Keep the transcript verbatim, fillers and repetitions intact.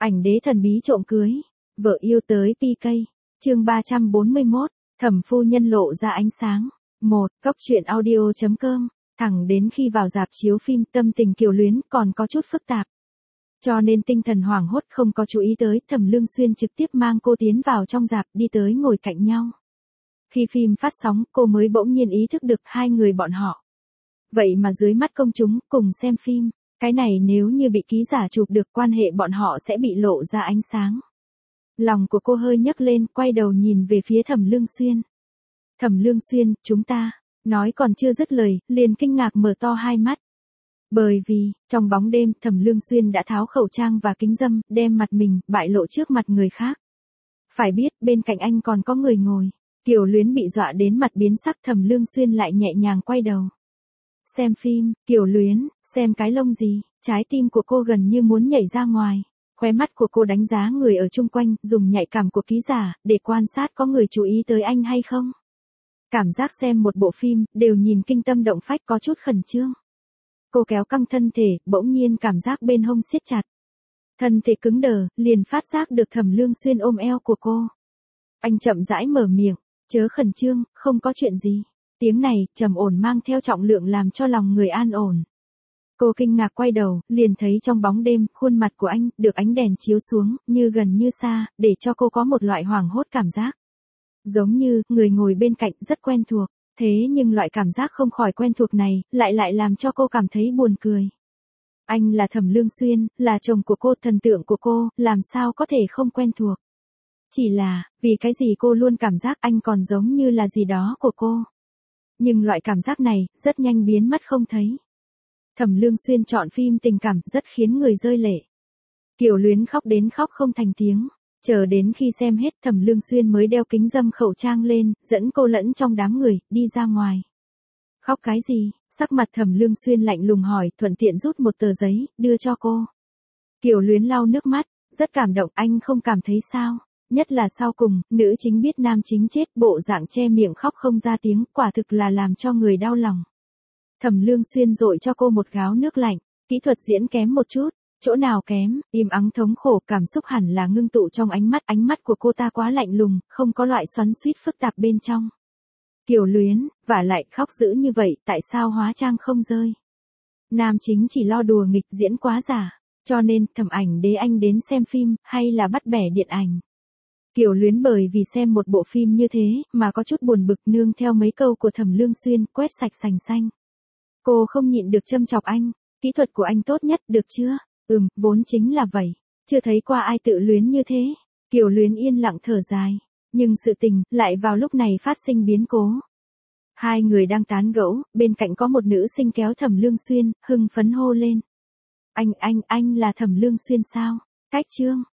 Ảnh đế thần bí trộm cưới, vợ yêu tới pê ca. Chương ba trăm bốn mươi mốt, Thẩm phu nhân lộ ra ánh sáng. một. Cốc truyện audio chấm com. Thẳng đến khi vào rạp chiếu phim, tâm tình Kiều Luyến còn có chút phức tạp. Cho nên tinh thần hoảng hốt không có chú ý tới, Thẩm Lương Xuyên trực tiếp mang cô tiến vào trong rạp, đi tới ngồi cạnh nhau. Khi phim phát sóng, cô mới bỗng nhiên ý thức được hai người bọn họ. Vậy mà dưới mắt công chúng, cùng xem phim, cái này nếu như bị ký giả chụp được, quan hệ bọn họ sẽ bị lộ ra ánh sáng. Lòng của cô hơi nhấc lên, quay đầu nhìn về phía Thẩm Lương Xuyên. Thẩm Lương Xuyên, chúng ta, nói còn chưa dứt lời, liền kinh ngạc mở to hai mắt. Bởi vì, trong bóng đêm, Thẩm Lương Xuyên đã tháo khẩu trang và kính râm, đem mặt mình, bại lộ trước mặt người khác. Phải biết, bên cạnh anh còn có người ngồi. Kiều Luyến bị dọa đến mặt biến sắc, Thẩm Lương Xuyên lại nhẹ nhàng quay đầu. Xem phim, Kiều Luyến, xem cái lông gì, trái tim của cô gần như muốn nhảy ra ngoài. Khóe mắt của cô đánh giá người ở chung quanh, dùng nhạy cảm của ký giả, để quan sát có người chú ý tới anh hay không. Cảm giác xem một bộ phim, đều nhìn kinh tâm động phách, có chút khẩn trương. Cô kéo căng thân thể, bỗng nhiên cảm giác bên hông siết chặt. Thân thể cứng đờ, liền phát giác được Thẩm Lương Xuyên ôm eo của cô. Anh chậm rãi mở miệng, chớ khẩn trương, không có chuyện gì. Tiếng này, trầm ổn mang theo trọng lượng làm cho lòng người an ổn. Cô kinh ngạc quay đầu, liền thấy trong bóng đêm, khuôn mặt của anh, được ánh đèn chiếu xuống, như gần như xa, để cho cô có một loại hoảng hốt cảm giác. Giống như, người ngồi bên cạnh rất quen thuộc, thế nhưng loại cảm giác không khỏi quen thuộc này, lại lại làm cho cô cảm thấy buồn cười. Anh là Thẩm Lương Xuyên, là chồng của cô, thần tượng của cô, làm sao có thể không quen thuộc. Chỉ là, vì cái gì cô luôn cảm giác anh còn giống như là gì đó của cô. Nhưng loại cảm giác này, rất nhanh biến mất không thấy. Thẩm Lương Xuyên chọn phim tình cảm, rất khiến người rơi lệ. Kiều Luyến khóc đến khóc không thành tiếng. Chờ đến khi xem hết, Thẩm Lương Xuyên mới đeo kính râm khẩu trang lên, dẫn cô lẫn trong đám người, đi ra ngoài. Khóc cái gì? Sắc mặt Thẩm Lương Xuyên lạnh lùng hỏi, thuận tiện rút một tờ giấy, đưa cho cô. Kiều Luyến lau nước mắt, rất cảm động, anh không cảm thấy sao? Nhất là sau cùng, nữ chính biết nam chính chết, bộ dạng che miệng khóc không ra tiếng, quả thực là làm cho người đau lòng. Thẩm Lương Xuyên dội cho cô một gáo nước lạnh, kỹ thuật diễn kém một chút, chỗ nào kém, im ắng thống khổ, cảm xúc hẳn là ngưng tụ trong ánh mắt, ánh mắt của cô ta quá lạnh lùng, không có loại xoắn xuýt phức tạp bên trong. Kiều Luyến, vả lại khóc dữ như vậy, tại sao hóa trang không rơi? Nam chính chỉ lo đùa nghịch diễn quá giả, cho nên, Thẩm ảnh đế anh đến xem phim, hay là bắt bẻ điện ảnh? Kiều Luyến bởi vì xem một bộ phim như thế, mà có chút buồn bực, nương theo mấy câu của Thẩm Lương Xuyên, quét sạch sành xanh. Cô không nhịn được châm chọc anh, kỹ thuật của anh tốt nhất, được chưa? Ừm, vốn chính là vậy, chưa thấy qua ai tự luyến như thế. Kiều Luyến yên lặng thở dài, nhưng sự tình, lại vào lúc này phát sinh biến cố. Hai người đang tán gẫu, bên cạnh có một nữ sinh kéo Thẩm Lương Xuyên, hưng phấn hô lên. Anh, anh, anh là Thẩm Lương Xuyên sao? Cách chương,